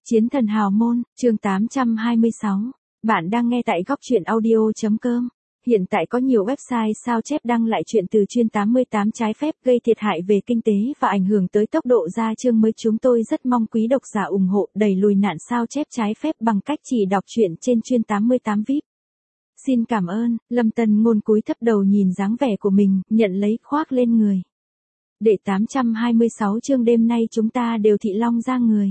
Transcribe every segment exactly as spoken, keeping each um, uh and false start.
Chiến thần hào môn, chương tám trăm hai mươi sáu. Bạn đang nghe tại góc truyện audio.com. Hiện tại có nhiều website sao chép đăng lại chuyện từ chuyên tám mươi tám trái phép gây thiệt hại về kinh tế và ảnh hưởng tới tốc độ ra chương mới. Chúng tôi rất mong quý độc giả ủng hộ đẩy lùi nạn sao chép trái phép bằng cách chỉ đọc truyện trên chuyên tám mươi tám vi ai pi. Xin cảm ơn. Lâm Tân Ngôn cúi thấp đầu nhìn dáng vẻ của mình, nhận lấy khoác lên người. Đệ tám trăm hai mươi sáu chương đêm nay chúng ta đều thị long ra người.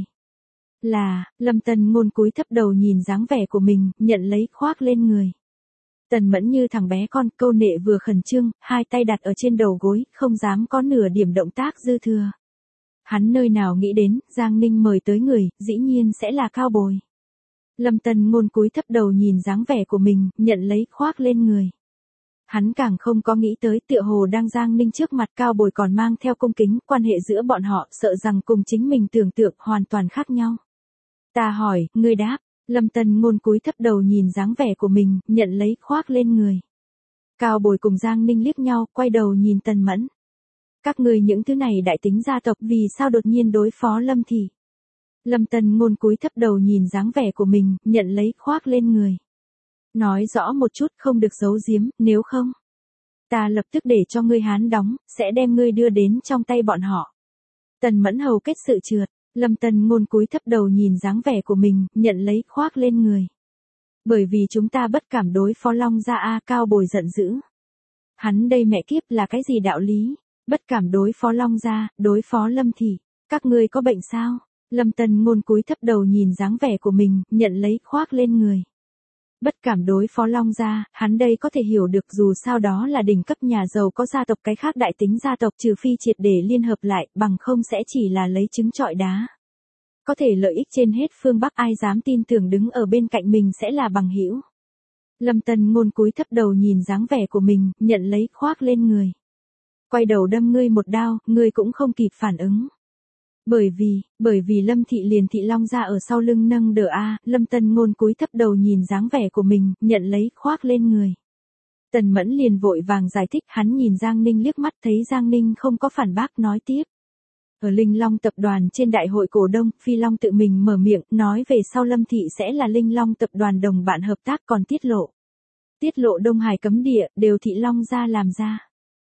Là, Lâm Tân Ngôn cúi thấp đầu nhìn dáng vẻ của mình, nhận lấy khoác lên người. Tần Mẫn như thằng bé con, câu nệ vừa khẩn trương, hai tay đặt ở trên đầu gối, không dám có nửa điểm động tác dư thừa. Hắn nơi nào nghĩ đến, Giang Ninh mời tới người, dĩ nhiên sẽ là cao bồi. Lâm Tân Ngôn cúi thấp đầu nhìn dáng vẻ của mình, nhận lấy khoác lên người. Hắn càng không có nghĩ tới tựa hồ đang Giang Ninh trước mặt cao bồi còn mang theo cung kính, quan hệ giữa bọn họ sợ rằng cùng chính mình tưởng tượng hoàn toàn khác nhau. Ta hỏi, ngươi đáp. Lâm Tân Ngôn cúi thấp đầu nhìn dáng vẻ của mình, nhận lấy khoác lên người. Cao bồi cùng Giang Ninh liếc nhau, quay đầu nhìn Tần Mẫn. Các ngươi những thứ này đại tính gia tộc vì sao đột nhiên đối phó Lâm thị? Lâm Tân Ngôn cúi thấp đầu nhìn dáng vẻ của mình, nhận lấy khoác lên người. Nói rõ một chút, không được giấu giếm, nếu không, ta lập tức để cho ngươi hán đóng, sẽ đem ngươi đưa đến trong tay bọn họ. Tần Mẫn hầu kết sự trượt. Lâm Tân Ngôn cúi thấp đầu nhìn dáng vẻ của mình, nhận lấy khoác lên người. Bởi vì chúng ta bất cảm đối phó Long gia a. Cao bồi giận dữ. Hắn đây mẹ kiếp là cái gì đạo lý? Bất cảm đối phó Long gia, đối phó Lâm thị. Các ngươi có bệnh sao? Lâm Tân Ngôn cúi thấp đầu nhìn dáng vẻ của mình, nhận lấy khoác lên người. Bất cảm đối phó Long gia, hắn đây có thể hiểu được dù sao đó là đỉnh cấp nhà giàu có gia tộc, cái khác đại tính gia tộc trừ phi triệt để liên hợp lại, bằng không sẽ chỉ là lấy trứng trọi đá. Có thể lợi ích trên hết phương Bắc, ai dám tin tưởng đứng ở bên cạnh mình sẽ là bằng hữu. Lâm Tân Ngôn cúi thấp đầu nhìn dáng vẻ của mình, nhận lấy khoác lên người. Quay đầu đâm ngươi một đao, ngươi cũng không kịp phản ứng. Bởi vì, bởi vì Lâm thị liền thị Long gia ở sau lưng nâng đỡ a. Lâm Tân Ngôn cúi thấp đầu nhìn dáng vẻ của mình, nhận lấy khoác lên người. Tần Mẫn liền vội vàng giải thích, hắn nhìn Giang Ninh liếc mắt, thấy Giang Ninh không có phản bác, nói tiếp. Ở Linh Long tập đoàn trên đại hội cổ đông, Phi Long tự mình mở miệng, nói về sau Lâm thị sẽ là Linh Long tập đoàn đồng bạn hợp tác, còn tiết lộ. Tiết lộ Đông Hải cấm địa, đều thị Long gia làm ra.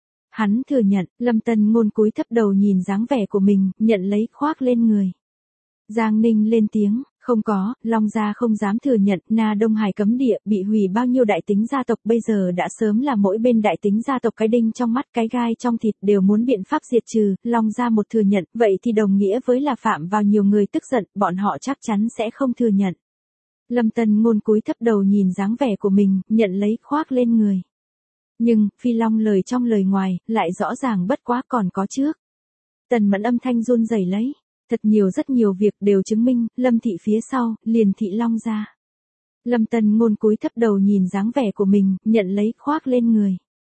Hắn thừa nhận. Lâm Tân Ngôn cúi thấp đầu nhìn dáng vẻ của mình, nhận lấy khoác lên người. Giang Ninh lên tiếng, không có, Long gia không dám thừa nhận, na Đông Hải cấm địa, bị hủy bao nhiêu đại tính gia tộc bây giờ đã sớm là mỗi bên đại tính gia tộc cái đinh trong mắt, cái gai trong thịt, đều muốn biện pháp diệt trừ. Long gia một thừa nhận, vậy thì đồng nghĩa với là phạm vào nhiều người tức giận, bọn họ chắc chắn sẽ không thừa nhận. Lâm Tân Ngôn cúi thấp đầu nhìn dáng vẻ của mình, nhận lấy khoác lên người. Nhưng, Phi Long lời trong lời ngoài, lại rõ ràng bất quá còn có trước. Tần Mẫn âm thanh run rẩy lấy. Thật nhiều rất nhiều việc đều chứng minh, Lâm thị phía sau, liền thị Long gia. Lâm Tân Ngôn cúi thấp đầu nhìn dáng vẻ của mình, nhận lấy khoác lên người.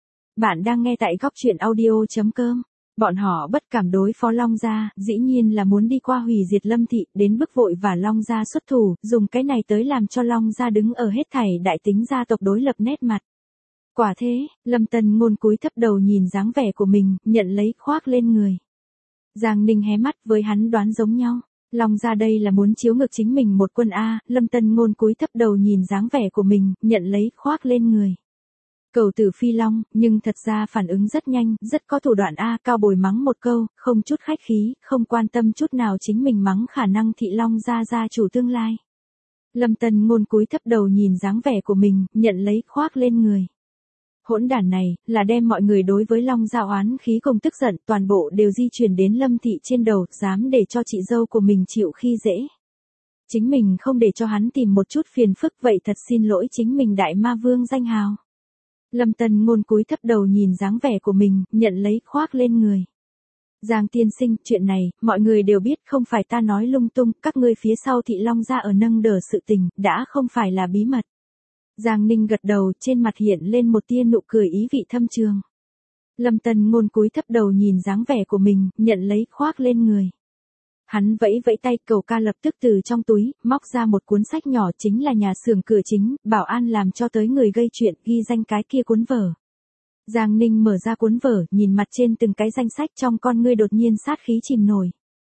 Bạn đang nghe tại góc truyện audio.com. Bọn họ bất cảm đối phó Long gia, dĩ nhiên là muốn đi qua hủy diệt Lâm thị, đến bức vội và Long gia xuất thủ, dùng cái này tới làm cho Long gia đứng ở hết thảy đại tính gia tộc đối lập nét mặt. Quả thế, Lâm Tân Ngôn cúi thấp đầu nhìn dáng vẻ của mình, nhận lấy khoác lên người. Giang Ninh hé mắt, với hắn đoán giống nhau. Long gia đây là muốn chiếu ngược chính mình một quân a. Lâm Tân Ngôn cúi thấp đầu nhìn dáng vẻ của mình, nhận lấy khoác lên người. Cầu tử Phi Long, nhưng thật ra phản ứng rất nhanh, rất có thủ đoạn a. Cao bồi mắng một câu, không chút khách khí, không quan tâm chút nào chính mình mắng khả năng thị Long gia gia chủ tương lai. Lâm Tân Ngôn cúi thấp đầu nhìn dáng vẻ của mình, nhận lấy khoác lên người. Hỗn đản này, là đem mọi người đối với Long gia oán khí cùng tức giận, toàn bộ đều di chuyển đến Lâm thị trên đầu, dám để cho chị dâu của mình chịu khi dễ. Chính mình không để cho hắn tìm một chút phiền phức, vậy thật xin lỗi chính mình đại ma vương danh hào. Lâm Tân Ngôn cúi thấp đầu nhìn dáng vẻ của mình, nhận lấy khoác lên người. Giang tiên sinh, chuyện này, mọi người đều biết, không phải ta nói lung tung, các ngươi phía sau thị Long gia ở nâng đỡ sự tình, đã không phải là bí mật. Giang Ninh gật đầu, trên mặt hiện lên một tia nụ cười ý vị thâm trường. Lâm Tân Ngôn cúi thấp đầu nhìn dáng vẻ của mình, nhận lấy khoác lên người. Hắn vẫy vẫy tay, cầu ca lập tức từ trong túi, móc ra một cuốn sách nhỏ, chính là nhà xưởng cửa chính, bảo an làm cho tới người gây chuyện, ghi danh cái kia cuốn vở. Giang Ninh mở ra cuốn vở, nhìn mặt trên từng cái danh sách, trong con ngươi đột nhiên sát khí chìm nổi.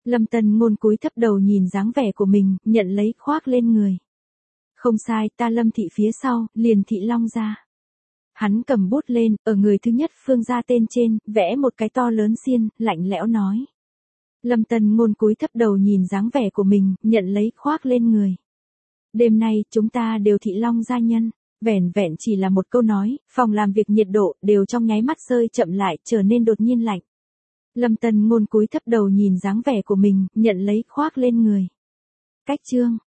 Lâm Tân Ngôn cúi thấp đầu nhìn dáng vẻ của mình, nhận lấy khoác lên người. Không sai, ta Lâm thị phía sau, liền thị Long gia. Hắn cầm bút lên, ở người thứ nhất Phương gia tên trên, vẽ một cái to lớn xiên, lạnh lẽo nói. Lâm Tân Ngôn cúi thấp đầu nhìn dáng vẻ của mình, nhận lấy khoác lên người. Đêm nay, chúng ta đều thị Long gia nhân. Vẻn vẹn chỉ là một câu nói, phòng làm việc nhiệt độ, đều trong nháy mắt rơi chậm lại, trở nên đột nhiên lạnh. Lâm Tân Ngôn cúi thấp đầu nhìn dáng vẻ của mình, nhận lấy khoác lên người. Cách chương